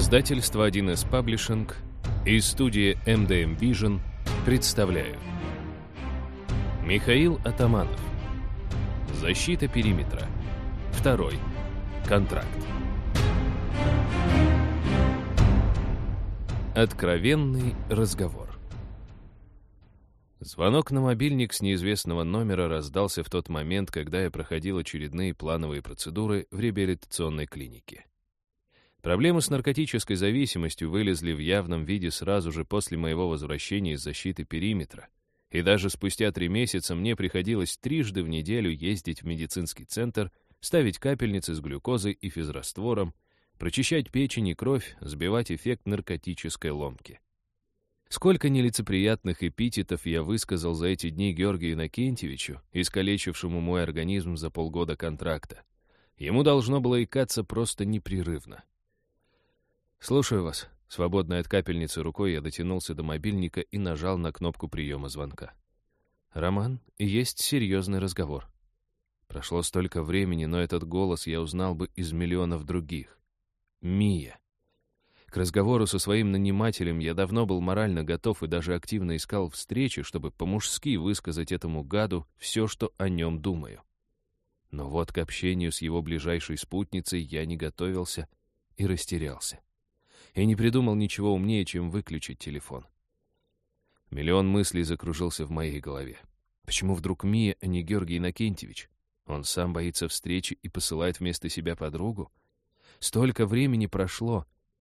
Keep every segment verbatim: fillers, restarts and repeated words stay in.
Издательство один эс Publishing и студия эм дэ эм Vision представляют. Михаил Атаманов. Защита периметра. Второй. Контракт. Откровенный разговор. Звонок на мобильник с неизвестного номера раздался в тот момент, когда я проходил очередные плановые процедуры в реабилитационной клинике. Проблемы с наркотической зависимостью вылезли в явном виде сразу же после моего возвращения из защиты периметра, и даже спустя три месяца мне приходилось трижды в неделю ездить в медицинский центр, ставить капельницы с глюкозой и физраствором, прочищать печень и кровь, сбивать эффект наркотической ломки. Сколько нелицеприятных эпитетов я высказал за эти дни Георгию Иннокентьевичу, искалечившему мой организм за полгода контракта. Ему должно было икаться просто непрерывно. «Слушаю вас». Свободной от капельницы рукой я дотянулся до мобильника и нажал на кнопку приема звонка. «Роман, есть серьезный разговор». Прошло столько времени, но этот голос я узнал бы из миллионов других. Мия. К разговору со своим нанимателем я давно был морально готов и даже активно искал встречи, чтобы по-мужски высказать этому гаду все, что о нем думаю. Но вот к общению с его ближайшей спутницей я не готовился и растерялся. Я не придумал ничего умнее, чем выключить телефон. Миллион мыслей закружился в моей голове. Почему вдруг Мия, а не Георгий Иннокентьевич? Он сам боится встречи и посылает вместо себя подругу? Столько времени прошло.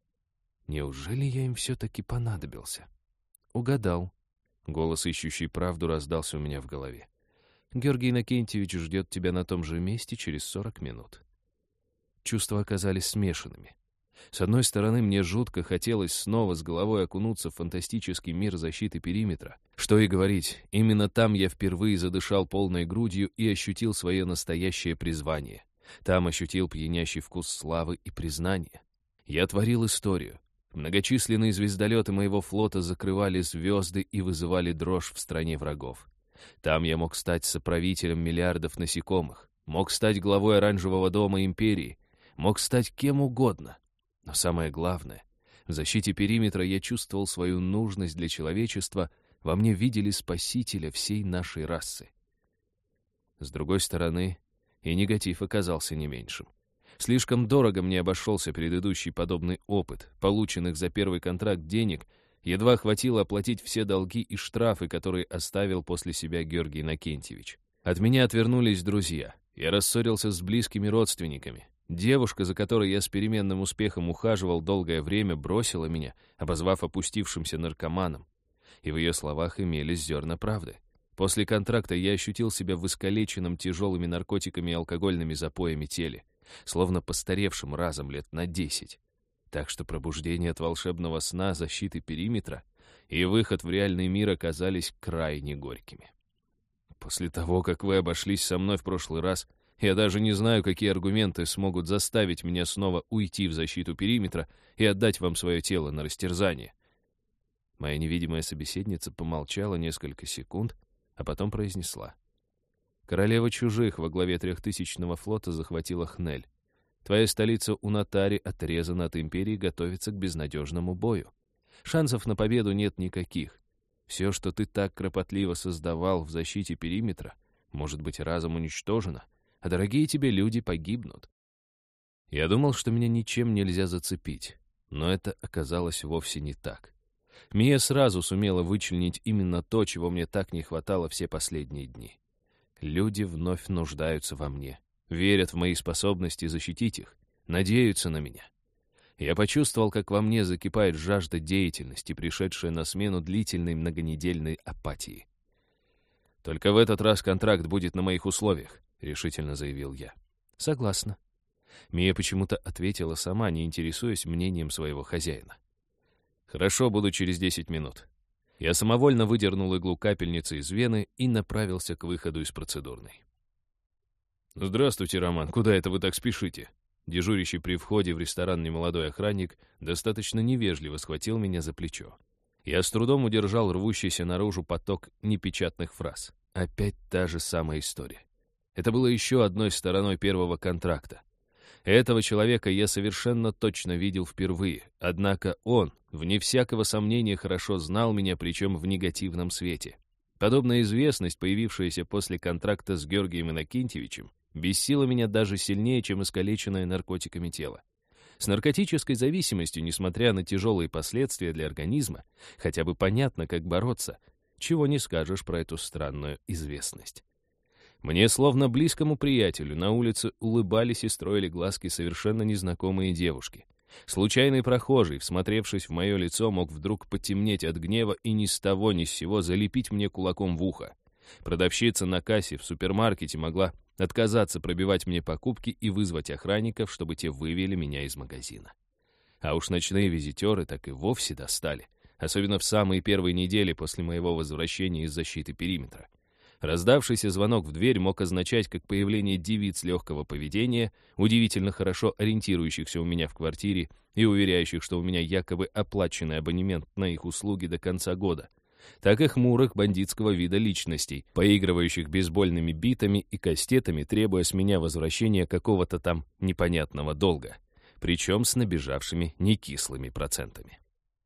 Неужели я им все-таки понадобился? Угадал. Голос, ищущий правду, раздался у меня в голове. Георгий Иннокентьевич ждет тебя на том же месте через сорок минут. Чувства оказались смешанными. С одной стороны, мне жутко хотелось снова с головой окунуться в фантастический мир защиты периметра. Что и говорить, именно там я впервые задышал полной грудью и ощутил свое настоящее призвание. Там ощутил пьянящий вкус славы и признания. Я творил историю. Многочисленные звездолеты моего флота закрывали звезды и вызывали дрожь в стране врагов. Там я мог стать соправителем миллиардов насекомых, мог стать главой оранжевого дома империи, мог стать кем угодно. Но самое главное, в защите периметра я чувствовал свою нужность для человечества, во мне видели спасителя всей нашей расы. С другой стороны, и негатив оказался не меньшим. Слишком дорого мне обошелся предыдущий подобный опыт. Полученных за первый контракт денег едва хватило оплатить все долги и штрафы, которые оставил после себя Георгий Иннокентьевич. От меня отвернулись друзья. Я рассорился с близкими родственниками. Девушка, за которой я с переменным успехом ухаживал долгое время, бросила меня, обозвав опустившимся наркоманом. И в ее словах имелись зерна правды. После контракта я ощутил себя в искалеченном тяжелыми наркотиками и алкогольными запоями теле, словно постаревшим разом лет на десять. Так что пробуждение от волшебного сна защиты периметра и выход в реальный мир оказались крайне горькими. После того, как вы обошлись со мной в прошлый раз, я даже не знаю, какие аргументы смогут заставить меня снова уйти в защиту периметра и отдать вам свое тело на растерзание. Моя невидимая собеседница помолчала несколько секунд, а потом произнесла. Королева чужих во главе трехтысячного флота захватила Хнель. Твоя столица Унатари отрезана от империи и готовится к безнадежному бою. Шансов на победу нет никаких. Все, что ты так кропотливо создавал в защите периметра, может быть разом уничтожено, а дорогие тебе люди погибнут. Я думал, что меня ничем нельзя зацепить, но это оказалось вовсе не так. Мия сразу сумела вычленить именно то, чего мне так не хватало все последние дни. Люди вновь нуждаются во мне, верят в мои способности защитить их, надеются на меня. Я почувствовал, как во мне закипает жажда деятельности, пришедшая на смену длительной многонедельной апатии. «Только в этот раз контракт будет на моих условиях», — решительно заявил я. «Согласна». Мия почему-то ответила сама, не интересуясь мнением своего хозяина. «Хорошо, буду через десять минут». Я самовольно выдернул иглу капельницы из вены и направился к выходу из процедурной. «Здравствуйте, Роман, куда это вы так спешите?» Дежурящий при входе в ресторан немолодой охранник достаточно невежливо схватил меня за плечо. Я с трудом удержал рвущийся наружу поток непечатных фраз. Опять та же самая история. Это было еще одной стороной первого контракта. Этого человека я совершенно точно видел впервые, однако он, вне всякого сомнения, хорошо знал меня, причем в негативном свете. Подобная известность, появившаяся после контракта с Георгием Иннокентьевичем, бесила меня даже сильнее, чем искалеченное наркотиками тело. С наркотической зависимостью, несмотря на тяжелые последствия для организма, хотя бы понятно, как бороться, чего не скажешь про эту странную известность. Мне, словно близкому приятелю, на улице улыбались и строили глазки совершенно незнакомые девушки. Случайный прохожий, всмотревшись в мое лицо, мог вдруг потемнеть от гнева и ни с того ни с сего залепить мне кулаком в ухо. Продавщица на кассе в супермаркете могла отказаться пробивать мне покупки и вызвать охранников, чтобы те вывели меня из магазина. А уж ночные визитеры так и вовсе достали, особенно в самые первые недели после моего возвращения из защиты периметра. Раздавшийся звонок в дверь мог означать как появление девиц легкого поведения, удивительно хорошо ориентирующихся у меня в квартире и уверяющих, что у меня якобы оплаченный абонемент на их услуги до конца года, так и хмурых бандитского вида личностей, поигрывающих бейсбольными битами и кастетами, требуя с меня возвращения какого-то там непонятного долга, причем с набежавшими некислыми процентами.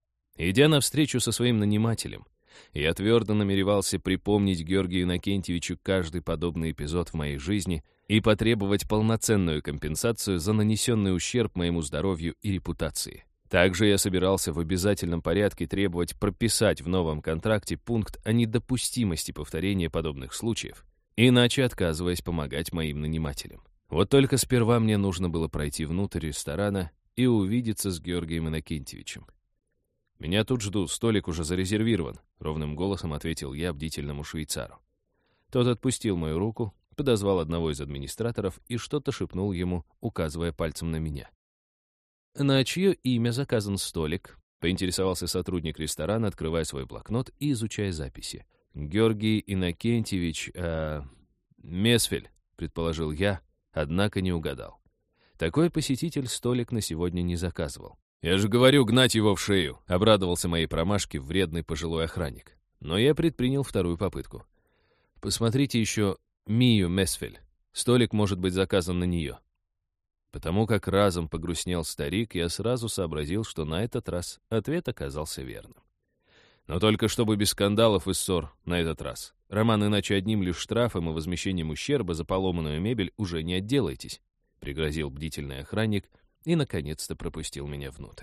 Идя навстречу со своим нанимателем, я твердо намеревался припомнить Георгию Иннокентьевичу каждый подобный эпизод в моей жизни и потребовать полноценную компенсацию за нанесенный ущерб моему здоровью и репутации. Также я собирался в обязательном порядке требовать прописать в новом контракте пункт о недопустимости повторения подобных случаев, иначе отказываясь помогать моим нанимателям. Вот только сперва мне нужно было пройти внутрь ресторана и увидеться с Георгием Иннокентьевичем. «Меня тут ждут, столик уже зарезервирован», — ровным голосом ответил я бдительному швейцару. Тот отпустил мою руку, подозвал одного из администраторов и что-то шепнул ему, указывая пальцем на меня. «На чье имя заказан столик?» — поинтересовался сотрудник ресторана, открывая свой блокнот и изучая записи. «Георгий Иннокентьевич... Э, Месфель», — предположил я, однако не угадал. Такой посетитель столик на сегодня не заказывал. «Я же говорю, гнать его в шею!» — обрадовался моей промашке вредный пожилой охранник. Но я предпринял вторую попытку. «Посмотрите еще Мию Месфель. Столик может быть заказан на нее». Потому как разом погрустнел старик, я сразу сообразил, что на этот раз ответ оказался верным. Но только чтобы без скандалов и ссор на этот раз. Роман, иначе одним лишь штрафом и возмещением ущерба за поломанную мебель уже не отделаетесь, — пригрозил бдительный охранник, и, наконец-то, пропустил меня внутрь.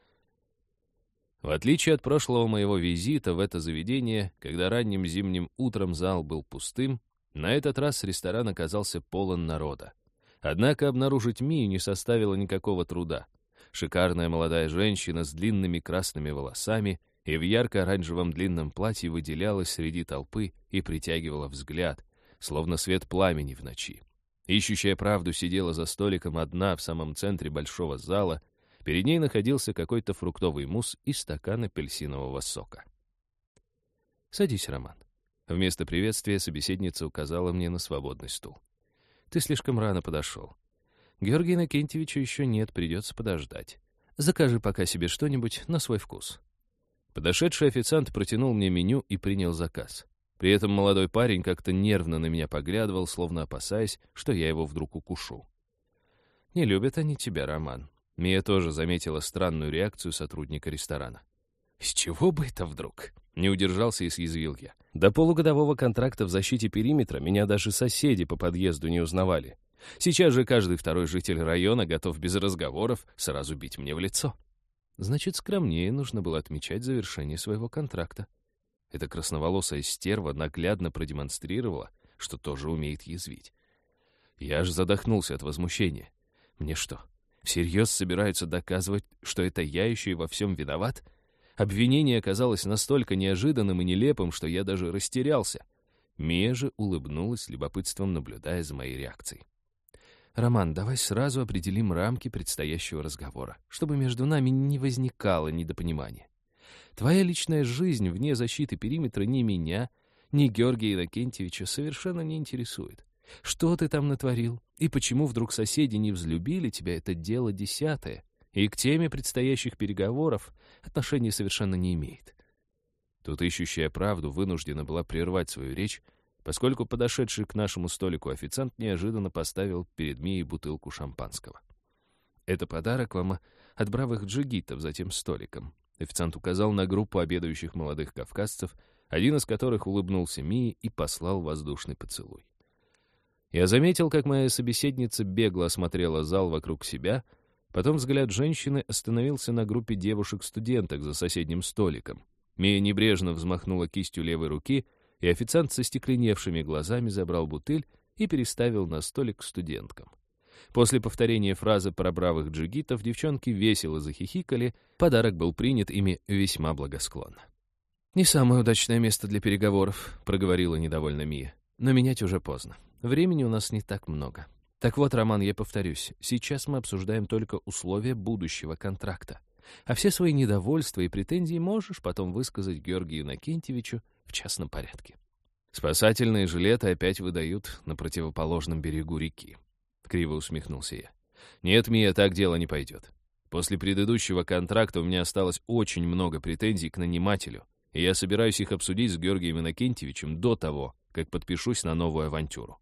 В отличие от прошлого моего визита в это заведение, когда ранним зимним утром зал был пустым, на этот раз ресторан оказался полон народа. Однако обнаружить Мию не составило никакого труда. Шикарная молодая женщина с длинными красными волосами и в ярко-оранжевом длинном платье выделялась среди толпы и притягивала взгляд, словно свет пламени в ночи. Ищущая правду сидела за столиком одна в самом центре большого зала. Перед ней находился какой-то фруктовый мусс и стакан апельсинового сока. «Садись, Роман». Вместо приветствия собеседница указала мне на свободный стул. «Ты слишком рано подошел. Георгия Иннокентьевича еще нет, придется подождать. Закажи пока себе что-нибудь на свой вкус». Подошедший официант протянул мне меню и принял заказ. При этом молодой парень как-то нервно на меня поглядывал, словно опасаясь, что я его вдруг укушу. «Не любят они тебя, Роман». Мия тоже заметила странную реакцию сотрудника ресторана. «С чего бы это вдруг?» — не удержался и съязвил я. До полугодового контракта в защите периметра меня даже соседи по подъезду не узнавали. Сейчас же каждый второй житель района готов без разговоров сразу бить мне в лицо. Значит, скромнее нужно было отмечать завершение своего контракта. Эта красноволосая стерва наглядно продемонстрировала, что тоже умеет язвить. Я аж задохнулся от возмущения. Мне что, всерьез собираются доказывать, что это я еще и во всем виноват? Обвинение оказалось настолько неожиданным и нелепым, что я даже растерялся. Мия же улыбнулась с любопытством, наблюдая за моей реакцией. «Роман, давай сразу определим рамки предстоящего разговора, чтобы между нами не возникало недопонимания. Твоя личная жизнь вне защиты периметра ни меня, ни Георгия Иннокентьевича совершенно не интересует. Что ты там натворил? И почему вдруг соседи не взлюбили тебя, это дело десятое, и к теме предстоящих переговоров отношения совершенно не имеет». Тут ищущая правду вынуждена была прервать свою речь, поскольку подошедший к нашему столику официант неожиданно поставил перед Мией бутылку шампанского. «Это подарок вам от бравых джигитов за тем столиком». Официант указал на группу обедающих молодых кавказцев, один из которых улыбнулся Мии и послал воздушный поцелуй. Я заметил, как моя собеседница бегло осмотрела зал вокруг себя, потом взгляд женщины остановился на группе девушек-студенток за соседним столиком. Мия небрежно взмахнула кистью левой руки, и официант со стекленевшими глазами забрал бутыль и переставил на столик к студенткам. После повторения фразы про бравых джигитов девчонки весело захихикали, подарок был принят ими весьма благосклонно. «Не самое удачное место для переговоров», — проговорила недовольно Мия. «Но менять уже поздно. Времени у нас не так много. Так вот, Роман, я повторюсь, сейчас мы обсуждаем только условия будущего контракта. А все свои недовольства и претензии можешь потом высказать Георгию Иннокентьевичу в частном порядке». «Спасательные жилеты опять выдают на противоположном берегу реки», — криво усмехнулся я. «Нет, Мия, так дело не пойдет. После предыдущего контракта у меня осталось очень много претензий к нанимателю, и я собираюсь их обсудить с Георгием Иннокентьевичем до того, как подпишусь на новую авантюру».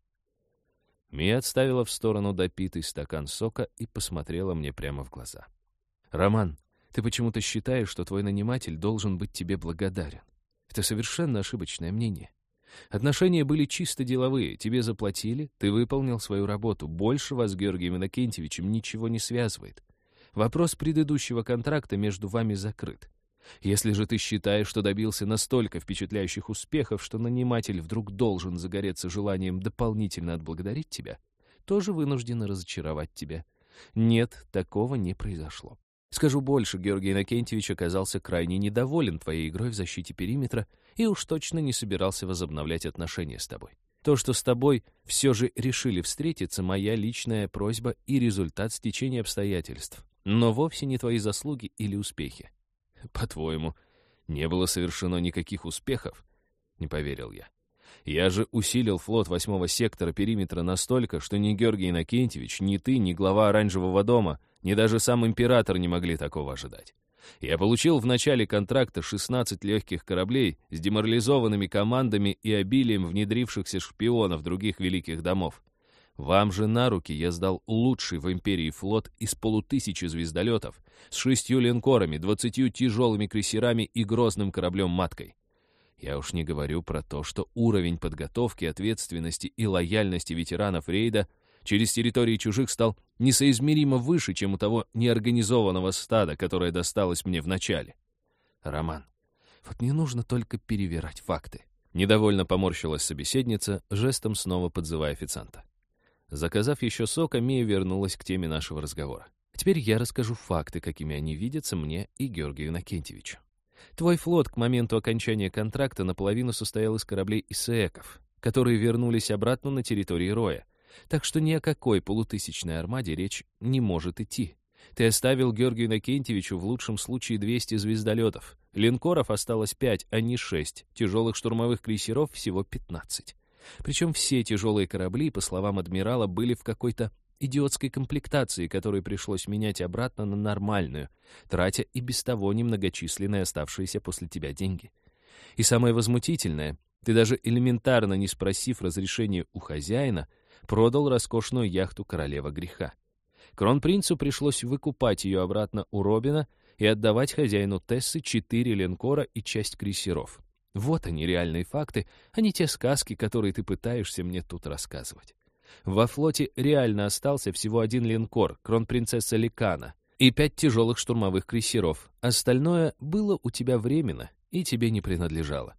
Мия отставила в сторону допитый стакан сока и посмотрела мне прямо в глаза. «Роман, ты почему-то считаешь, что твой наниматель должен быть тебе благодарен. Это совершенно ошибочное мнение. Отношения были чисто деловые, тебе заплатили, ты выполнил свою работу, больше вас с Георгием Иннокентьевичем ничего не связывает. Вопрос предыдущего контракта между вами закрыт. Если же ты считаешь, что добился настолько впечатляющих успехов, что наниматель вдруг должен загореться желанием дополнительно отблагодарить тебя, тоже вынужден разочаровать тебя. Нет, такого не произошло. Скажу больше, Георгий Иннокентьевич оказался крайне недоволен твоей игрой в защите периметра и уж точно не собирался возобновлять отношения с тобой. То, что с тобой все же решили встретиться, моя личная просьба и результат стечения обстоятельств, но вовсе не твои заслуги или успехи. По-твоему, не было совершено никаких успехов? Не поверил я. Я же усилил флот восьмого сектора периметра настолько, что ни Георгий Иннокентьевич, ни ты, ни глава Оранжевого дома, ни даже сам император не могли такого ожидать. Я получил в начале контракта шестнадцать легких кораблей с деморализованными командами и обилием внедрившихся шпионов других великих домов. Вам же на руки я сдал лучший в империи флот из полутысячи звездолетов с шестью линкорами, двадцатью тяжелыми крейсерами и грозным кораблем-маткой. Я уж не говорю про то, что уровень подготовки, ответственности и лояльности ветеранов рейда через территории чужих стал несоизмеримо выше, чем у того неорганизованного стада, которое досталось мне в начале. Роман, вот не нужно только перевирать факты. Недовольно поморщилась собеседница, жестом снова подзывая официанта. Заказав еще сока, Мия вернулась к теме нашего разговора. Теперь я расскажу факты, какими они видятся мне и Георгию Иннокентьевичу. Твой флот к моменту окончания контракта наполовину состоял из кораблей ИСЭКов, которые вернулись обратно на территорию Роя. Так что ни о какой полутысячной армаде речь не может идти. Ты оставил Георгию Иннокентьевичу в лучшем случае двести звездолетов. Линкоров осталось пять, а не шесть. Тяжелых штурмовых крейсеров всего пятнадцать. Причем все тяжелые корабли, по словам адмирала, были в какой-то идиотской комплектации, которую пришлось менять обратно на нормальную, тратя и без того немногочисленные оставшиеся после тебя деньги. И самое возмутительное, ты даже элементарно не спросив разрешения у хозяина, продал роскошную яхту «Королева греха». Кронпринцу пришлось выкупать ее обратно у Робина и отдавать хозяину Тессы четыре линкора и часть крейсеров. Вот они, реальные факты, а не те сказки, которые ты пытаешься мне тут рассказывать. Во флоте реально остался всего один линкор, кронпринцесса Ликана, и пять тяжелых штурмовых крейсеров. Остальное было у тебя временно и тебе не принадлежало.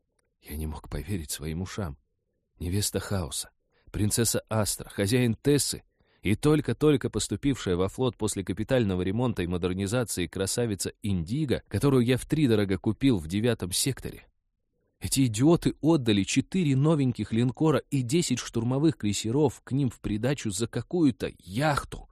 Я не мог поверить своим ушам. Невеста Хаоса, принцесса Астра, хозяин Тессы и только-только поступившая во флот после капитального ремонта и модернизации красавица Индиго, которую я втридорога купил в девятом секторе. Эти идиоты отдали четыре новеньких линкора и десять штурмовых крейсеров к ним в придачу за какую-то яхту.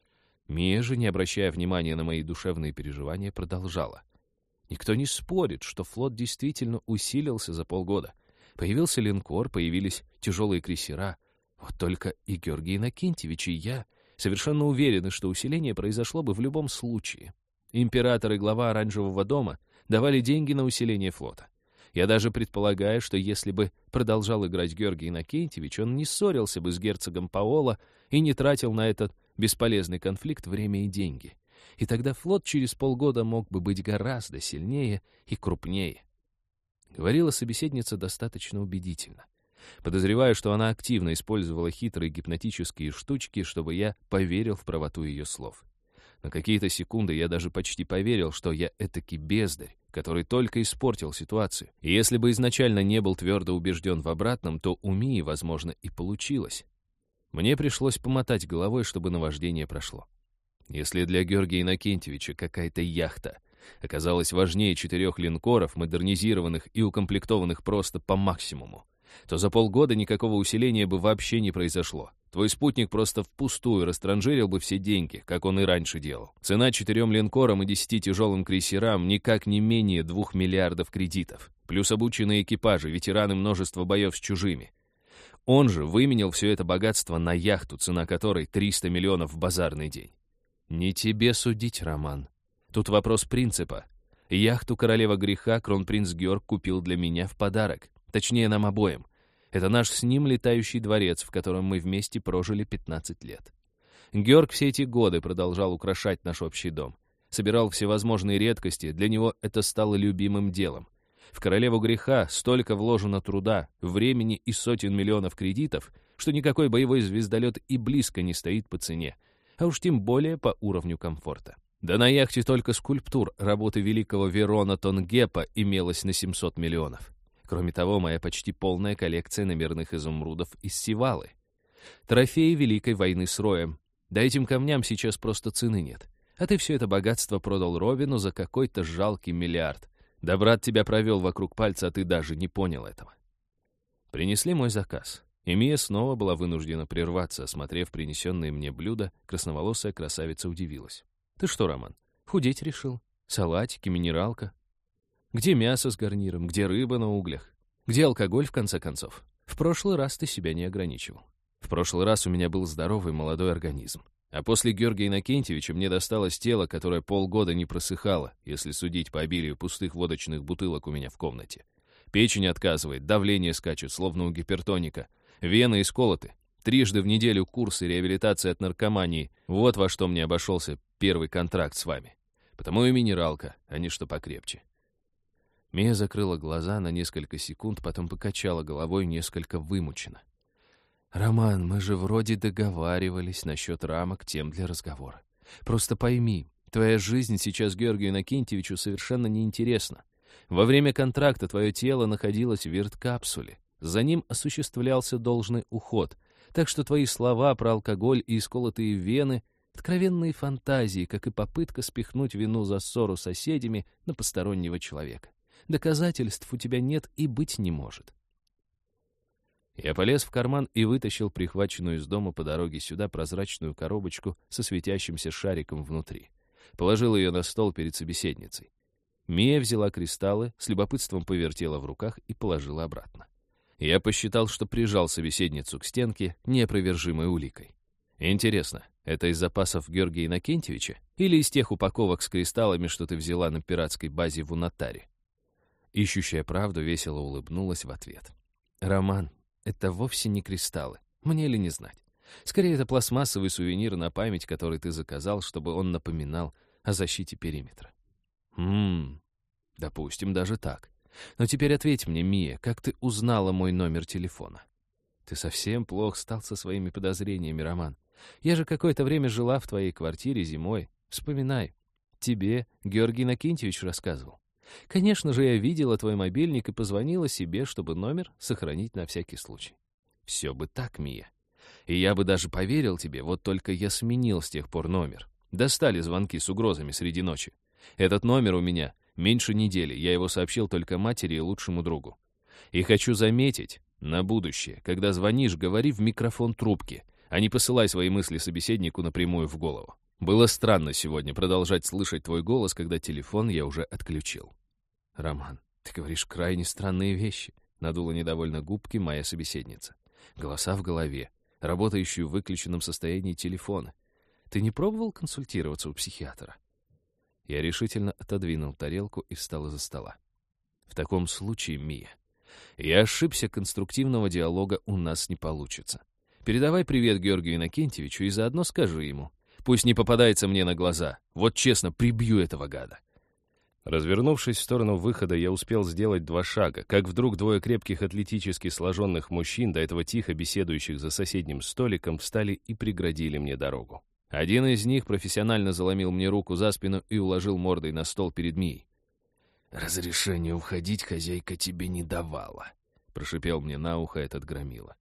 Мия же, не обращая внимания на мои душевные переживания, продолжала. Никто не спорит, что флот действительно усилился за полгода. Появился линкор, появились тяжелые крейсера. Вот только и Георгий Иннокентьевич, и я совершенно уверены, что усиление произошло бы в любом случае. Император и глава Оранжевого дома давали деньги на усиление флота. Я даже предполагаю, что если бы продолжал играть Георгий Иннокентьевич, он не ссорился бы с герцогом Паоло и не тратил на этот Бесполезный конфликт, время и деньги. И тогда флот через полгода мог бы быть гораздо сильнее и крупнее. Говорила собеседница достаточно убедительно. Подозреваю, что она активно использовала хитрые гипнотические штучки, чтобы я поверил в правоту ее слов. На какие-то секунды я даже почти поверил, что я этакий бездарь, который только испортил ситуацию. И если бы изначально не был твердо убежден в обратном, то у Мии, возможно, и получилось. Мне пришлось помотать головой, чтобы наваждение прошло. Если для Георгия Иннокентьевича какая-то яхта оказалась важнее четырех линкоров, модернизированных и укомплектованных просто по максимуму, то за полгода никакого усиления бы вообще не произошло. Твой спутник просто впустую растранжирил бы все деньги, как он и раньше делал. Цена четырем линкорам и десяти тяжелым крейсерам никак не менее двух миллиардов кредитов. Плюс обученные экипажи, ветераны множества боев с чужими. Он же выменял все это богатство на яхту, цена которой триста миллионов в базарный день. Не тебе судить, Роман. Тут вопрос принципа. Яхту «Королева греха» кронпринц Георг купил для меня в подарок. Точнее, нам обоим. Это наш с ним летающий дворец, в котором мы вместе прожили пятнадцать лет. Георг все эти годы продолжал украшать наш общий дом. Собирал всевозможные редкости, для него это стало любимым делом. В «Королеву греха» столько вложено труда, времени и сотен миллионов кредитов, что никакой боевой звездолет и близко не стоит по цене, а уж тем более по уровню комфорта. Да на яхте только скульптур работы великого Верона Тонгепа имелось на семьсот миллионов. Кроме того, моя почти полная коллекция номерных изумрудов из Сивалы. Трофеи Великой войны с Роем. Да этим камням сейчас просто цены нет. А ты все это богатство продал Робину за какой-то жалкий миллиард. Да брат тебя провел вокруг пальца, а ты даже не понял этого. Принесли мой заказ. И Мия снова была вынуждена прерваться, осмотрев принесенные мне блюда. Красноволосая красавица удивилась. «Ты что, Роман, худеть решил? Салатики, минералка? Где мясо с гарниром, где рыба на углях? Где алкоголь, в конце концов? В прошлый раз ты себя не ограничивал. В прошлый раз у меня был здоровый молодой организм. А после Георгия Иннокентьевича мне досталось тело, которое полгода не просыхало, если судить по обилию пустых водочных бутылок у меня в комнате. Печень отказывает, давление скачет, словно у гипертоника. Вены исколоты. Трижды в неделю курсы реабилитации от наркомании. Вот во что мне обошелся первый контракт с вами. Потому и минералка, а не что покрепче». Мия закрыла глаза на несколько секунд, потом покачала головой несколько вымученно. «Роман, мы же вроде договаривались насчет рамок тем для разговора. Просто пойми, твоя жизнь сейчас Георгию Иннокентьевичу совершенно неинтересна. Во время контракта твое тело находилось в вирт-капсуле. За ним осуществлялся должный уход. Так что твои слова про алкоголь и исколотые вены — откровенные фантазии, как и попытка спихнуть вину за ссору с соседями на постороннего человека. Доказательств у тебя нет и быть не может». Я полез в карман и вытащил прихваченную из дома по дороге сюда прозрачную коробочку со светящимся шариком внутри. Положил ее на стол перед собеседницей. Мия взяла кристаллы, с любопытством повертела в руках и положила обратно. Я посчитал, что прижал собеседницу к стенке неопровержимой уликой. Интересно, это из запасов Георгия Иннокентьевича или из тех упаковок с кристаллами, что ты взяла на пиратской базе в Унатаре? Ищущая правду весело улыбнулась в ответ. «Роман, это вовсе не кристаллы. Мне ли не знать? Скорее, это пластмассовый сувенир на память, который ты заказал, чтобы он напоминал о защите периметра». «Ммм, допустим, даже так. Но теперь ответь мне, Мия, как ты узнала мой номер телефона?» «Ты совсем плох стал со своими подозрениями, Роман. Я же какое-то время жила в твоей квартире зимой. Вспоминай. Тебе Георгий Иннокентьевич рассказывал. Конечно же, я видела твой мобильник и позвонила себе, чтобы номер сохранить на всякий случай. Все бы так, Мия. И я бы даже поверил тебе, вот только я сменил с тех пор номер. Достали звонки с угрозами среди ночи. Этот номер у меня меньше недели, я его сообщил только матери и лучшему другу. И хочу заметить, на будущее, когда звонишь, говори в микрофон трубки, а не посылай свои мысли собеседнику напрямую в голову. Было странно сегодня продолжать слышать твой голос, когда телефон я уже отключил. «Роман, ты говоришь крайне странные вещи», — надула недовольно губки моя собеседница. «Голоса в голове, работающие в выключенном состоянии телефона. Ты не пробовал консультироваться у психиатра?» Я решительно отодвинул тарелку и встал из-за стола. «В таком случае, Мия, я ошибся, конструктивного диалога у нас не получится. Передавай привет Георгию Иннокентьевичу и заодно скажи ему. Пусть не попадается мне на глаза. Вот честно, прибью этого гада». Развернувшись в сторону выхода, я успел сделать два шага, как вдруг двое крепких атлетически сложенных мужчин, до этого тихо беседующих за соседним столиком, встали и преградили мне дорогу. Один из них профессионально заломил мне руку за спину и уложил мордой на стол перед Мией. «Разрешение уходить хозяйка тебе не давала», — прошипел мне на ухо этот громила.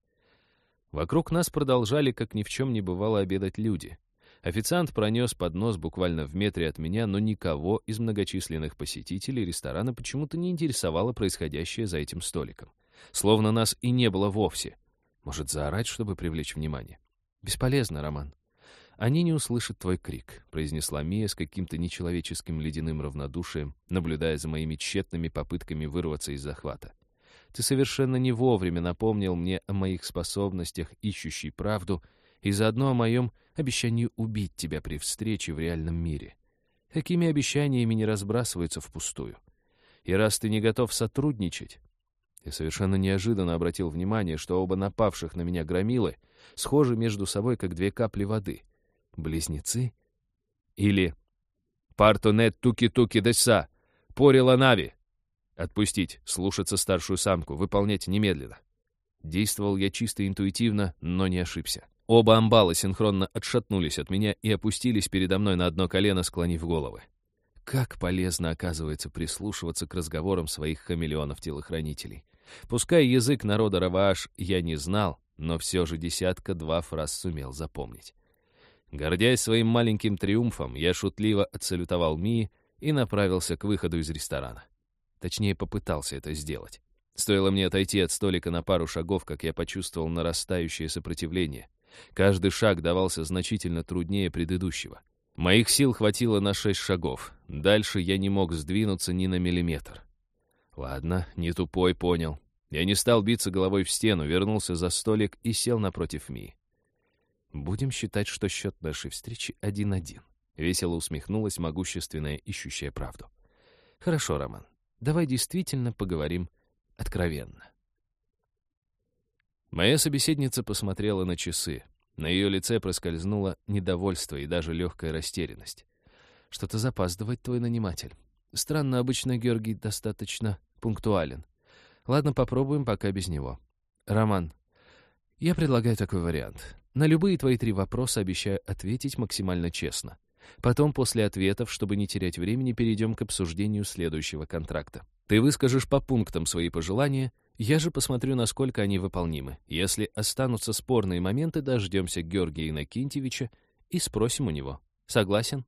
Вокруг нас продолжали, как ни в чем не бывало, обедать люди. Официант пронес поднос буквально в метре от меня, но никого из многочисленных посетителей ресторана почему-то не интересовало происходящее за этим столиком. Словно нас и не было вовсе. Может, заорать, чтобы привлечь внимание? «Бесполезно, Роман. Они не услышат твой крик», — произнесла Мия с каким-то нечеловеческим ледяным равнодушием, наблюдая за моими тщетными попытками вырваться из захвата. «Ты совершенно не вовремя напомнил мне о моих способностях, ищущей правду, и заодно о моем обещании убить тебя при встрече в реальном мире. Такими обещаниями не разбрасываются впустую. И раз ты не готов сотрудничать...» Я совершенно неожиданно обратил внимание, что оба напавших на меня громилы схожи между собой, как две капли воды. Близнецы? Или «Парто нет туки-туки деса, порила нави». Отпустить, слушаться старшую самку, выполнять немедленно. Действовал я чисто интуитивно, но не ошибся. Оба амбала синхронно отшатнулись от меня и опустились передо мной на одно колено, склонив головы. Как полезно, оказывается, прислушиваться к разговорам своих хамелеонов-телохранителей. Пускай язык народа Равааш я не знал, но все же десятка-два фраз сумел запомнить. Гордясь своим маленьким триумфом, я шутливо отсалютовал Мии и направился к выходу из ресторана. Точнее, попытался это сделать. Стоило мне отойти от столика на пару шагов, как я почувствовал нарастающее сопротивление. Каждый шаг давался значительно труднее предыдущего. Моих сил хватило на шесть шагов. Дальше я не мог сдвинуться ни на миллиметр. Ладно, не тупой, понял. Я не стал биться головой в стену, вернулся за столик и сел напротив Мии. «Будем считать, что счет нашей встречи один-один», — весело усмехнулась могущественная, ищущая правду. «Хорошо, Роман, давай действительно поговорим откровенно». Моя собеседница посмотрела на часы. На ее лице проскользнуло недовольство и даже легкая растерянность. «Что-то запаздывает твой наниматель. Странно, обычно Георгий достаточно пунктуален. Ладно, попробуем пока без него. Роман, я предлагаю такой вариант. На любые твои три вопроса обещаю ответить максимально честно. Потом, после ответов, чтобы не терять времени, перейдем к обсуждению следующего контракта. Ты выскажешь по пунктам свои пожелания, я же посмотрю, насколько они выполнимы. Если останутся спорные моменты, дождемся Георгия Иннокентьевича и спросим у него. Согласен?»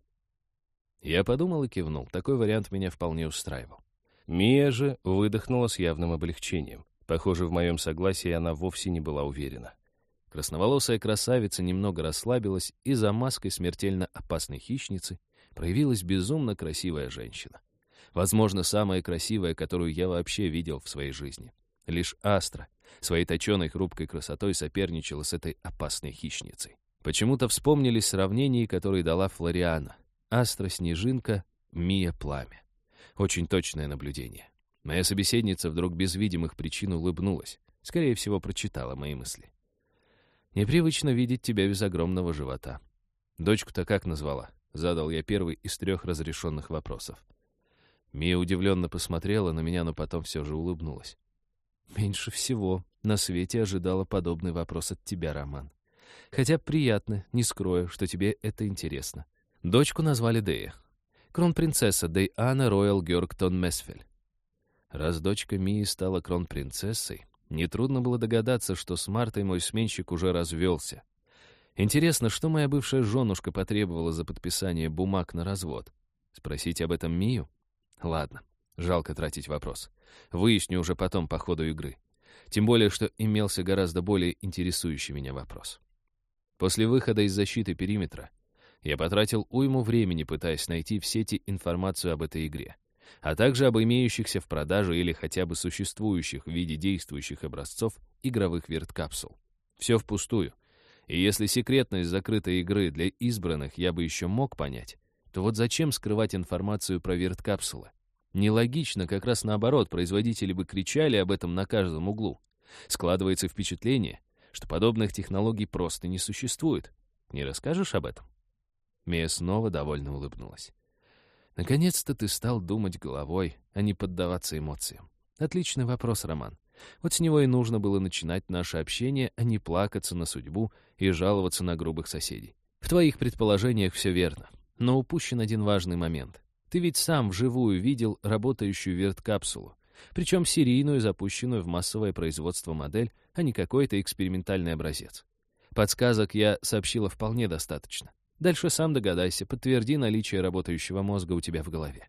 Я подумал и кивнул. Такой вариант меня вполне устраивал. Мия же выдохнула с явным облегчением. Похоже, в моем согласии она вовсе не была уверена. Красноволосая красавица немного расслабилась, и за маской смертельно опасной хищницы проявилась безумно красивая женщина. Возможно, самая красивая, которую я вообще видел в своей жизни. Лишь Астра своей точеной хрупкой красотой соперничала с этой опасной хищницей. Почему-то вспомнились сравнения, которые дала Флориана. Астра-снежинка, Мия пламя. Очень точное наблюдение. Моя собеседница вдруг без видимых причин улыбнулась. Скорее всего, прочитала мои мысли. «Непривычно видеть тебя без огромного живота». «Дочку-то как назвала?» — задал я первый из трех разрешенных вопросов. Мия удивленно посмотрела на меня, но потом все же улыбнулась. «Меньше всего на свете ожидала подобный вопрос от тебя, Роман. Хотя приятно, не скрою, что тебе это интересно. Дочку назвали Дея. Кронпринцесса Дейана Роял Георгтон Месфель». Раз дочка Мии стала кронпринцессой, нетрудно было догадаться, что с Мартой мой сменщик уже развелся. Интересно, что моя бывшая женушка потребовала за подписание бумаг на развод? Спросить об этом Мию? Ладно, жалко тратить вопрос. Выясню уже потом по ходу игры. Тем более, что имелся гораздо более интересующий меня вопрос. После выхода из защиты периметра я потратил уйму времени, пытаясь найти в сети информацию об этой игре, а также об имеющихся в продаже или хотя бы существующих в виде действующих образцов игровых верткапсул. Все впустую. И если секретность закрытой игры для избранных я бы еще мог понять, то вот зачем скрывать информацию про верткапсулы? Нелогично, как раз наоборот, производители бы кричали об этом на каждом углу. Складывается впечатление, что подобных технологий просто не существует. Не расскажешь об этом?» Мия снова довольно улыбнулась. «Наконец-то ты стал думать головой, а не поддаваться эмоциям. Отличный вопрос, Роман. Вот с него и нужно было начинать наше общение, а не плакаться на судьбу и жаловаться на грубых соседей. В твоих предположениях все верно, но упущен один важный момент. Ты ведь сам вживую видел работающую верткапсулу, причем серийную, запущенную в массовое производство модель, а не какой-то экспериментальный образец. Подсказок я сообщила вполне достаточно. Дальше сам догадайся, подтверди наличие работающего мозга у тебя в голове».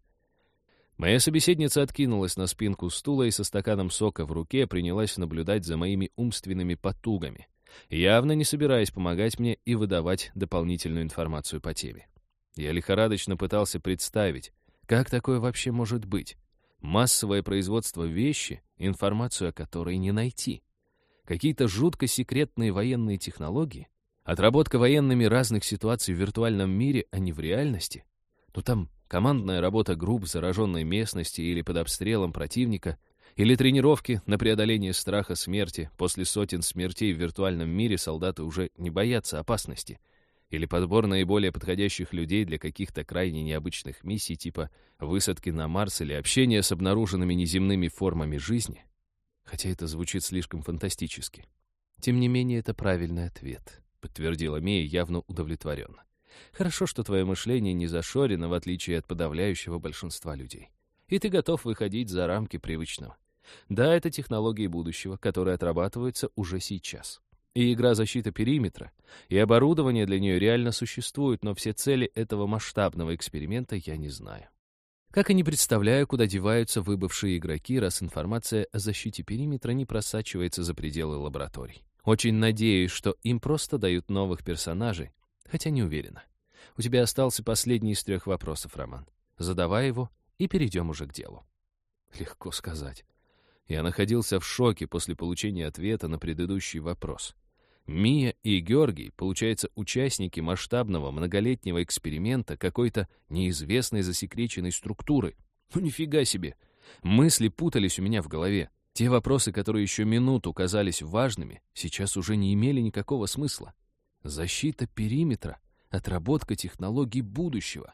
Моя собеседница откинулась на спинку стула и со стаканом сока в руке принялась наблюдать за моими умственными потугами, явно не собираясь помогать мне и выдавать дополнительную информацию по теме. Я лихорадочно пытался представить, как такое вообще может быть. Массовое производство вещи, информацию о которой не найти. Какие-то жутко секретные военные технологии, отработка военными разных ситуаций в виртуальном мире, а не в реальности. Ну там командная работа групп в зараженной местности или под обстрелом противника, или тренировки на преодоление страха смерти. После сотен смертей в виртуальном мире солдаты уже не боятся опасности. Или подбор наиболее подходящих людей для каких-то крайне необычных миссий, типа высадки на Марс или общения с обнаруженными неземными формами жизни. Хотя это звучит слишком фантастически. Тем не менее, это правильный ответ, подтвердила Мия явно удовлетворенно. Хорошо, что твое мышление не зашорено, в отличие от подавляющего большинства людей. И ты готов выходить за рамки привычного. Да, это технологии будущего, которые отрабатываются уже сейчас. И игра «Защита периметра», и оборудование для нее реально существуют, но все цели этого масштабного эксперимента я не знаю. Как и не представляю, куда деваются выбывшие игроки, раз информация о защите периметра не просачивается за пределы лабораторий. Очень надеюсь, что им просто дают новых персонажей, хотя не уверена. У тебя остался последний из трех вопросов, Роман. Задавай его, и перейдем уже к делу. Легко сказать. Я находился в шоке после получения ответа на предыдущий вопрос. Мия и Георгий, получается, участники масштабного многолетнего эксперимента какой-то неизвестной засекреченной структуры. Ну нифига себе! Мысли путались у меня в голове. Те вопросы, которые еще минуту казались важными, сейчас уже не имели никакого смысла. Защита периметра, отработка технологий будущего.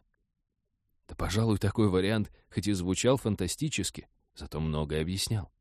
Да, пожалуй, такой вариант, хоть и звучал фантастически, зато многое объяснял.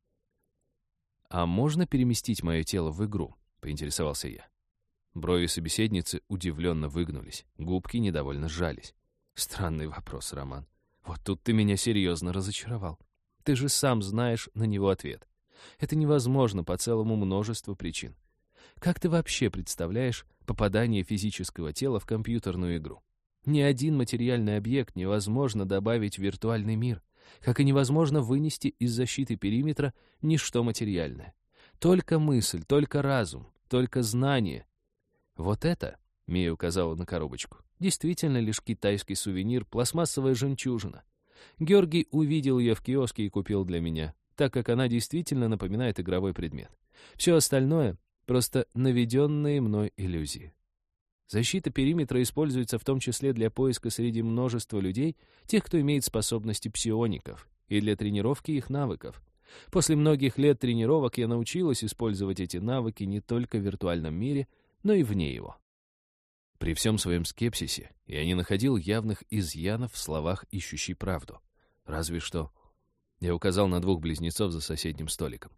«А можно переместить мое тело в игру?» — поинтересовался я. Брови собеседницы удивленно выгнулись, губки недовольно сжались. «Странный вопрос, Роман. Вот тут ты меня серьезно разочаровал. Ты же сам знаешь на него ответ. Это невозможно по целому множеству причин. Как ты вообще представляешь попадание физического тела в компьютерную игру? Ни один материальный объект невозможно добавить в виртуальный мир, как и невозможно вынести из защиты периметра ничто материальное. Только мысль, только разум, только знание. Вот это, Мия указала на коробочку, действительно лишь китайский сувенир, пластмассовая жемчужина. Георгий увидел ее в киоске и купил для меня, так как она действительно напоминает игровой предмет. Все остальное — просто наведенные мной иллюзии. Защита периметра используется в том числе для поиска среди множества людей, тех, кто имеет способности псиоников, и для тренировки их навыков. После многих лет тренировок я научилась использовать эти навыки не только в виртуальном мире, но и вне его. При всем своем скепсисе я не находил явных изъянов в словах ищущей правду. Разве что я указал на двух близнецов за соседним столиком.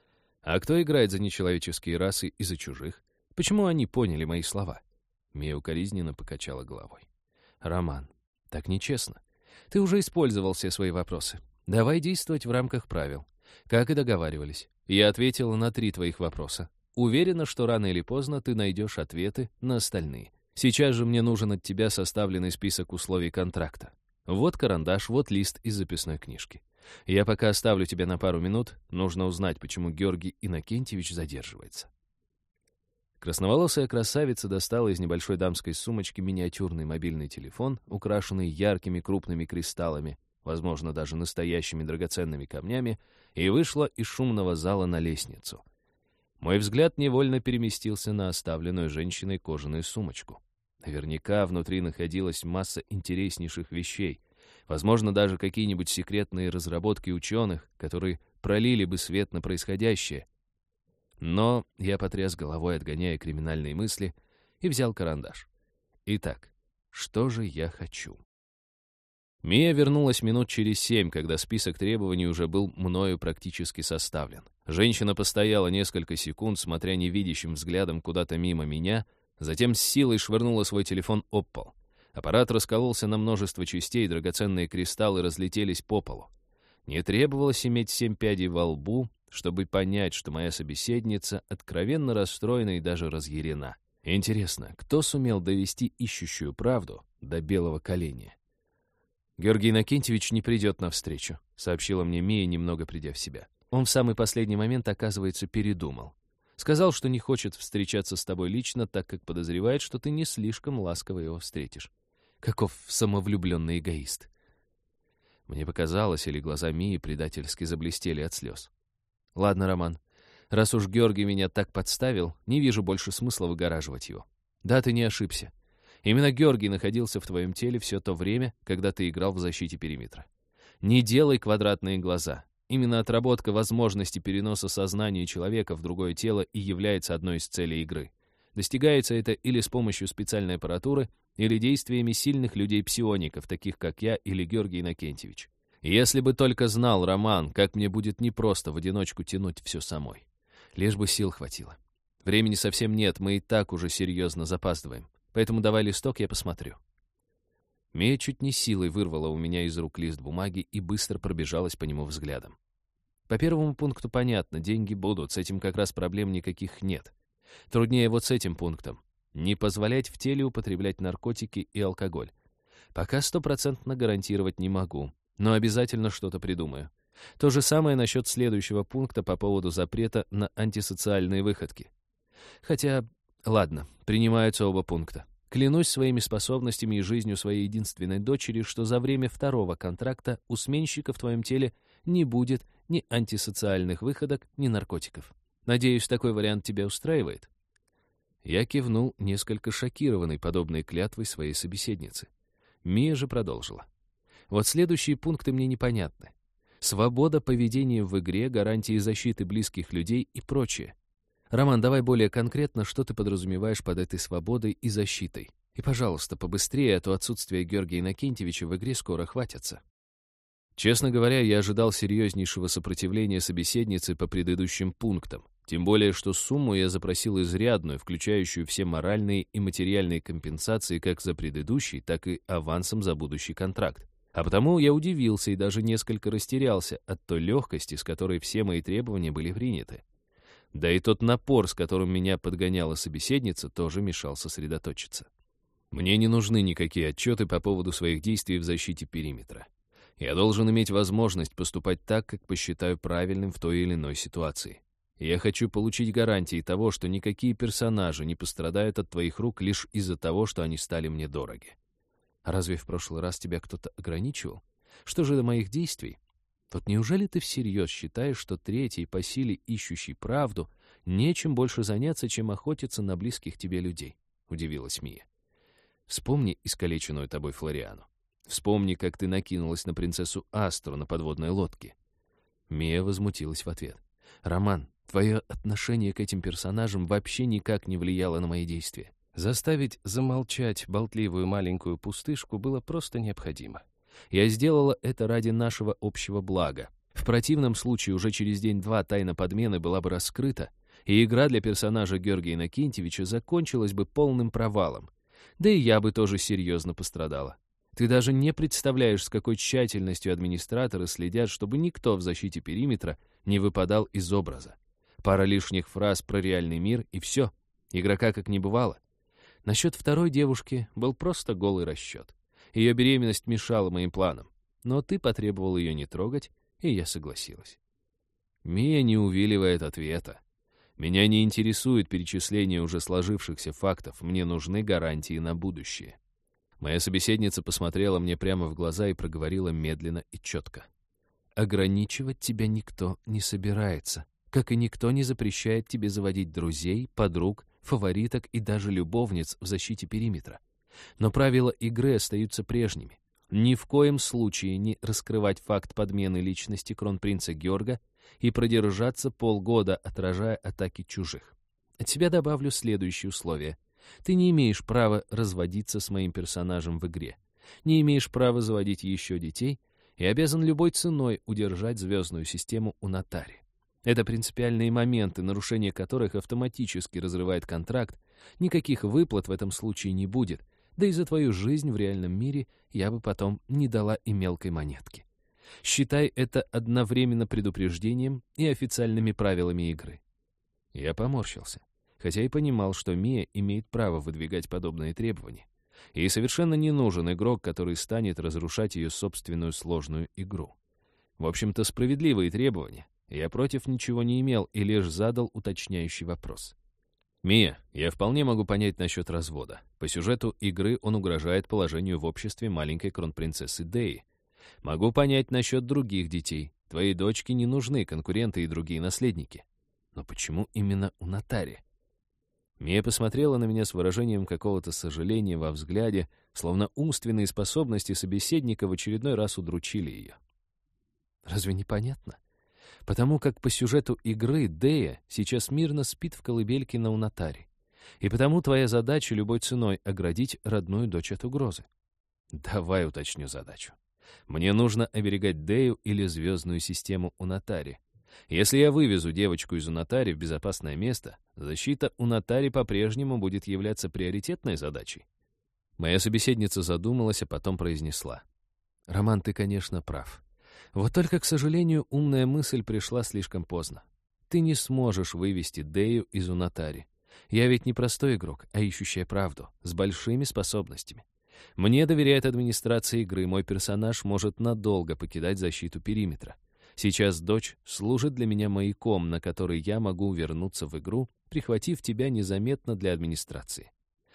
А кто играет за нечеловеческие расы и за чужих? Почему они поняли мои слова? Мия укоризненно покачала головой. «Роман, так нечестно. Ты уже использовал все свои вопросы. Давай действовать в рамках правил. Как и договаривались. Я ответила на три твоих вопроса. Уверена, что рано или поздно ты найдешь ответы на остальные. Сейчас же мне нужен от тебя составленный список условий контракта. Вот карандаш, вот лист из записной книжки. Я пока оставлю тебя на пару минут. Нужно узнать, почему Георгий Иннокентьевич задерживается». Красноволосая красавица достала из небольшой дамской сумочки миниатюрный мобильный телефон, украшенный яркими крупными кристаллами, возможно, даже настоящими драгоценными камнями, и вышла из шумного зала на лестницу. Мой взгляд невольно переместился на оставленную женщиной кожаную сумочку. Наверняка внутри находилась масса интереснейших вещей, возможно, даже какие-нибудь секретные разработки ученых, которые пролили бы свет на происходящее. Но я потряс головой, отгоняя криминальные мысли, и взял карандаш. Итак, что же я хочу? Мия вернулась минут через семь, когда список требований уже был мною практически составлен. Женщина постояла несколько секунд, смотря невидящим взглядом куда-то мимо меня, затем с силой швырнула свой телефон об пол. Аппарат раскололся на множество частей, драгоценные кристаллы разлетелись по полу. Не требовалось иметь семь пядей во лбу, чтобы понять, что моя собеседница откровенно расстроена и даже разъярена. Интересно, кто сумел довести ищущую правду до белого коленя? «Георгий Иннокентьевич не придет навстречу», — сообщила мне Мия, немного придя в себя. «Он в самый последний момент, оказывается, передумал. Сказал, что не хочет встречаться с тобой лично, так как подозревает, что ты не слишком ласково его встретишь. Каков самовлюбленный эгоист». Мне показалось, или глаза Мии предательски заблестели от слез. «Ладно, Роман, раз уж Георгий меня так подставил, не вижу больше смысла выгораживать его. Да, ты не ошибся. Именно Георгий находился в твоем теле все то время, когда ты играл в защите периметра. Не делай квадратные глаза. Именно отработка возможности переноса сознания человека в другое тело и является одной из целей игры. Достигается это или с помощью специальной аппаратуры, или действиями сильных людей-псиоников, таких как я или Георгий Иннокентьевич. Если бы только знал Роман, как мне будет непросто в одиночку тянуть все самой. Лишь бы сил хватило. Времени совсем нет, мы и так уже серьезно запаздываем. Поэтому давай листок, я посмотрю». Мия чуть не силой вырвала у меня из рук лист бумаги и быстро пробежалась по нему взглядом. По первому пункту понятно, деньги будут, с этим как раз проблем никаких нет. Труднее вот с этим пунктом. Не позволять в теле употреблять наркотики и алкоголь. Пока стопроцентно гарантировать не могу, но обязательно что-то придумаю. То же самое насчет следующего пункта по поводу запрета на антисоциальные выходки. Хотя... Ладно, принимаются оба пункта. Клянусь своими способностями и жизнью своей единственной дочери, что за время второго контракта у сменщика в твоем теле не будет ни антисоциальных выходок, ни наркотиков. Надеюсь, такой вариант тебя устраивает?» Я кивнул, несколько шокированный подобной клятвой своей собеседницы. Мия же продолжила. «Вот следующие пункты мне непонятны. Свобода поведения в игре, гарантии защиты близких людей и прочее. Роман, давай более конкретно, что ты подразумеваешь под этой свободой и защитой. И, пожалуйста, побыстрее, а то отсутствие Георгия Иннокентьевича в игре скоро хватится». Честно говоря, я ожидал серьезнейшего сопротивления собеседницы по предыдущим пунктам. Тем более, что сумму я запросил изрядную, включающую все моральные и материальные компенсации как за предыдущий, так и авансом за будущий контракт. А потому я удивился и даже несколько растерялся от той легкости, с которой все мои требования были приняты. Да и тот напор, с которым меня подгоняла собеседница, тоже мешал сосредоточиться. Мне не нужны никакие отчеты по поводу своих действий в защите периметра. Я должен иметь возможность поступать так, как посчитаю правильным в той или иной ситуации. Я хочу получить гарантии того, что никакие персонажи не пострадают от твоих рук лишь из-за того, что они стали мне дороги. А разве в прошлый раз тебя кто-то ограничивал? Что же до моих действий? Вот неужели ты всерьез считаешь, что третий по силе ищущий правду нечем больше заняться, чем охотиться на близких тебе людей? Удивилась Мия. Вспомни искалеченную тобой Флориану. Вспомни, как ты накинулась на принцессу Астру на подводной лодке. Мия возмутилась в ответ. Роман, твое отношение к этим персонажам вообще никак не влияло на мои действия. Заставить замолчать болтливую маленькую пустышку было просто необходимо. Я сделала это ради нашего общего блага. В противном случае уже через день-два тайна подмены была бы раскрыта, и игра для персонажа Георгия Иннокентьевича закончилась бы полным провалом. Да и я бы тоже серьезно пострадала. Ты даже не представляешь, с какой тщательностью администраторы следят, чтобы никто в защите периметра не выпадал из образа. Пара лишних фраз про реальный мир, и все. Игрока как не бывало. Насчет второй девушки был просто голый расчет. Ее беременность мешала моим планам. Но ты потребовал ее не трогать, и я согласилась. Мия не увиливает ответа. Меня не интересует перечисление уже сложившихся фактов. Мне нужны гарантии на будущее. Моя собеседница посмотрела мне прямо в глаза и проговорила медленно и четко. «Ограничивать тебя никто не собирается, как и никто не запрещает тебе заводить друзей, подруг, фавориток и даже любовниц в защите периметра. Но правила игры остаются прежними. Ни в коем случае не раскрывать факт подмены личности кронпринца Георга и продержаться полгода, отражая атаки чужих. От себя добавлю следующие условия. Ты не имеешь права разводиться с моим персонажем в игре, не имеешь права заводить еще детей и обязан любой ценой удержать звездную систему у Натари. Это принципиальные моменты, нарушение которых автоматически разрывает контракт, никаких выплат в этом случае не будет, да и за твою жизнь в реальном мире я бы потом не дала и мелкой монетки. Считай это одновременно предупреждением и официальными правилами игры. Я поморщился, хотя и понимал, что Мия имеет право выдвигать подобные требования. Ей совершенно не нужен игрок, который станет разрушать ее собственную сложную игру. В общем-то, справедливые требования. Я против ничего не имел и лишь задал уточняющий вопрос. «Мия, я вполне могу понять насчет развода. По сюжету игры он угрожает положению в обществе маленькой кронпринцессы Деи. Могу понять насчет других детей. Твоей дочке не нужны конкуренты и другие наследники. Но почему именно у Натари?» Мия посмотрела на меня с выражением какого-то сожаления во взгляде, словно умственные способности собеседника в очередной раз удручили ее. «Разве не понятно? Потому как по сюжету игры Дея сейчас мирно спит в колыбельке на Унатаре. И потому твоя задача любой ценой оградить родную дочь от угрозы. Давай уточню задачу. Мне нужно оберегать Дею или звездную систему Унатари. Если я вывезу девочку из Унатари в безопасное место, защита Унатари по-прежнему будет являться приоритетной задачей. Моя собеседница задумалась, а потом произнесла. «Роман, ты, конечно, прав. Вот только, к сожалению, умная мысль пришла слишком поздно. Ты не сможешь вывести Дею из Унатари. Я ведь не простой игрок, а ищущая правду, с большими способностями. Мне доверяет администрация игры, мой персонаж может надолго покидать защиту периметра. Сейчас дочь служит для меня маяком, на который я могу вернуться в игру, прихватив тебя незаметно для администрации.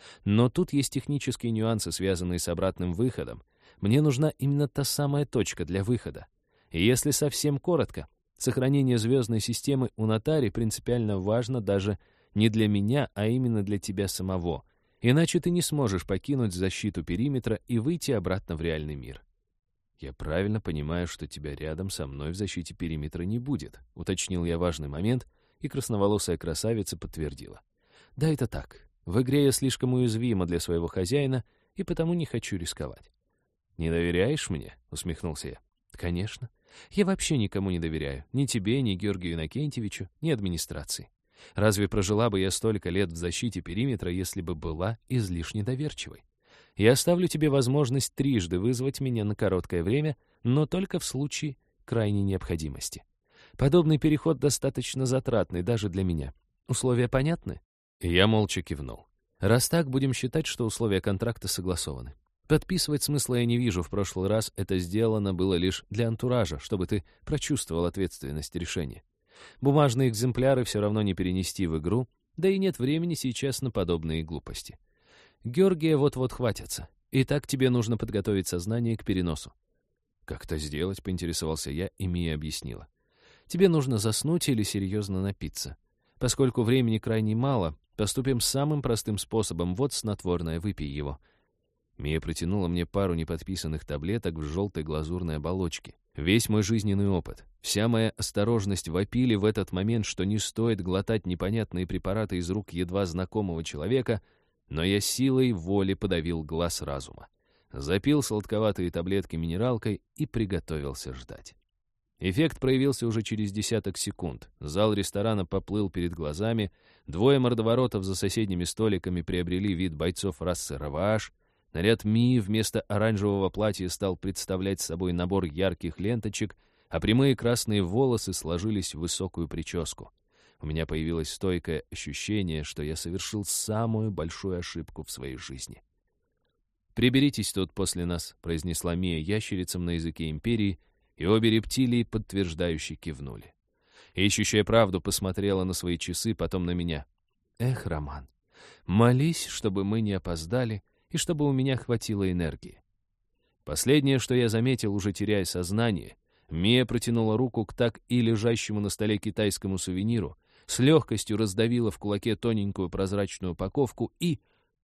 Но тут есть технические нюансы, связанные с обратным выходом. Мне нужна именно та самая точка для выхода. И если совсем коротко, сохранение звездной системы у Натари принципиально важно даже не для меня, а именно для тебя самого. Иначе ты не сможешь покинуть защиту периметра и выйти обратно в реальный мир. «Я правильно понимаю, что тебя рядом со мной в защите периметра не будет», — уточнил я важный момент, и красноволосая красавица подтвердила. «Да, это так. В игре я слишком уязвима для своего хозяина, и потому не хочу рисковать». «Не доверяешь мне?» — усмехнулся я. «Конечно. Я вообще никому не доверяю. Ни тебе, ни Георгию Иннокентьевичу, ни администрации. Разве прожила бы я столько лет в защите периметра, если бы была излишне доверчивой? Я оставлю тебе возможность трижды вызвать меня на короткое время, но только в случае крайней необходимости. Подобный переход достаточно затратный даже для меня. Условия понятны?» Я молча кивнул. «Раз так, будем считать, что условия контракта согласованы. Подписывать смысла я не вижу. В прошлый раз это сделано было лишь для антуража, чтобы ты прочувствовал ответственность решения. Бумажные экземпляры все равно не перенести в игру, да и нет времени сейчас на подобные глупости. Георгия вот-вот хватится. И так тебе нужно подготовить сознание к переносу». «Как это сделать?» — поинтересовался я, и Мия объяснила. «Тебе нужно заснуть или серьезно напиться. Поскольку времени крайне мало, поступим самым простым способом. Вот снотворное, выпей его». Мия протянула мне пару неподписанных таблеток в желтой глазурной оболочке. Весь мой жизненный опыт, вся моя осторожность вопили в этот момент, что не стоит глотать непонятные препараты из рук едва знакомого человека, но я силой воли подавил глаз разума. Запил сладковатые таблетки минералкой и приготовился ждать. Эффект проявился уже через десяток секунд. Зал ресторана поплыл перед глазами, двое мордоворотов за соседними столиками приобрели вид бойцов расы Равааш. Наряд Мии вместо оранжевого платья стал представлять собой набор ярких ленточек, а прямые красные волосы сложились в высокую прическу. У меня появилось стойкое ощущение, что я совершил самую большую ошибку в своей жизни. «Приберитесь тут после нас», — произнесла Мия ящерицам на языке империи, и обе рептилии подтверждающе кивнули. Ищущая правду посмотрела на свои часы, потом на меня. «Эх, Роман, молись, чтобы мы не опоздали, и чтобы у меня хватило энергии». Последнее, что я заметил, уже теряя сознание, Мия протянула руку к так и лежащему на столе китайскому сувениру, с легкостью раздавила в кулаке тоненькую прозрачную упаковку и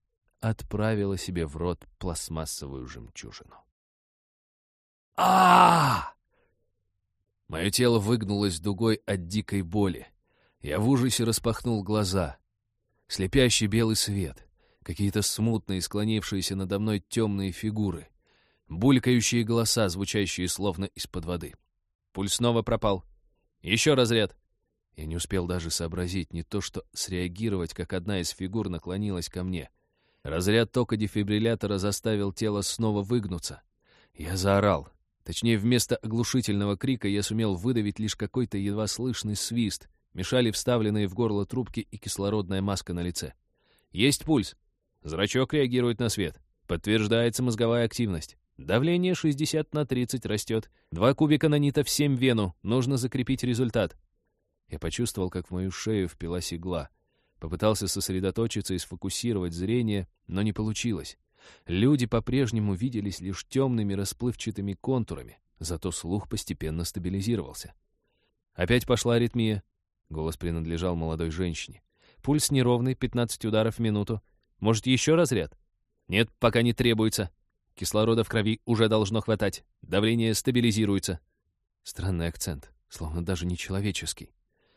отправила себе в рот пластмассовую жемчужину. а Мое тело выгнулось дугой от дикой боли. Я в ужасе распахнул глаза. Слепящий белый свет, какие-то смутные, склонившиеся надо мной темные фигуры, булькающие голоса, звучащие словно из-под воды. Пульс снова пропал. Еще разряд. Я не успел даже сообразить, не то что среагировать, как одна из фигур наклонилась ко мне. Разряд тока дефибриллятора заставил тело снова выгнуться. Я заорал. Точнее, вместо оглушительного крика я сумел выдавить лишь какой-то едва слышный свист. Мешали вставленные в горло трубки и кислородная маска на лице. Есть пульс. Зрачок реагирует на свет. Подтверждается мозговая активность. Давление шестьдесят на тридцать растет. Два кубика нанита в семь вену. Нужно закрепить результат. Я почувствовал, как в мою шею впилась игла. Попытался сосредоточиться и сфокусировать зрение, но не получилось. Люди по-прежнему виделись лишь темными расплывчатыми контурами, зато слух постепенно стабилизировался. Опять пошла аритмия. Голос принадлежал молодой женщине. Пульс неровный, пятнадцать ударов в минуту. Может, еще разряд? Нет, пока не требуется. Кислорода в крови уже должно хватать. Давление стабилизируется. Странный акцент, словно даже нечеловеческий.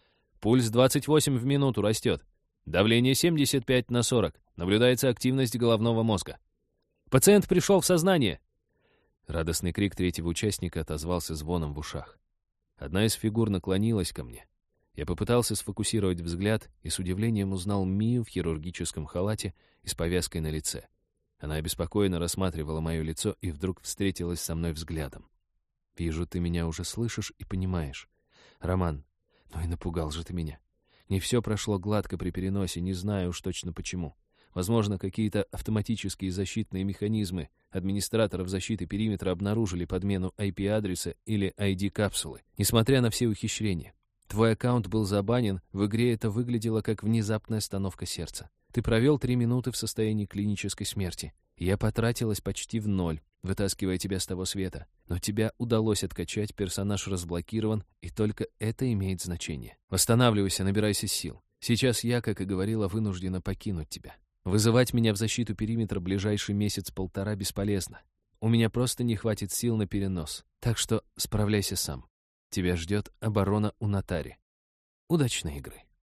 Пульс двадцать восемь в минуту растет. Давление семьдесят пять на сорок. Наблюдается активность головного мозга. Пациент пришел в сознание. Радостный крик третьего участника отозвался звоном в ушах. Одна из фигур наклонилась ко мне. Я попытался сфокусировать взгляд и с удивлением узнал Мию в хирургическом халате и с повязкой на лице. Она обеспокоенно рассматривала мое лицо и вдруг встретилась со мной взглядом. «Вижу, ты меня уже слышишь и понимаешь. Роман, ну и напугал же ты меня. Не все прошло гладко при переносе, не знаю уж точно почему. Возможно, какие-то автоматические защитные механизмы администраторов защиты периметра обнаружили подмену ай пи-адреса или ай ди-капсулы, несмотря на все ухищрения. Твой аккаунт был забанен, в игре это выглядело как внезапная остановка сердца. Ты провел три минуты в состоянии клинической смерти. Я потратилась почти в ноль, вытаскивая тебя с того света. Но тебя удалось откачать, персонаж разблокирован, и только это имеет значение. Восстанавливайся, набирайся сил. Сейчас я, как и говорила, вынуждена покинуть тебя. Вызывать меня в защиту периметра ближайший месяц-полтора бесполезно. У меня просто не хватит сил на перенос. Так что справляйся сам. Тебя ждет оборона у Натари. Удачной игры.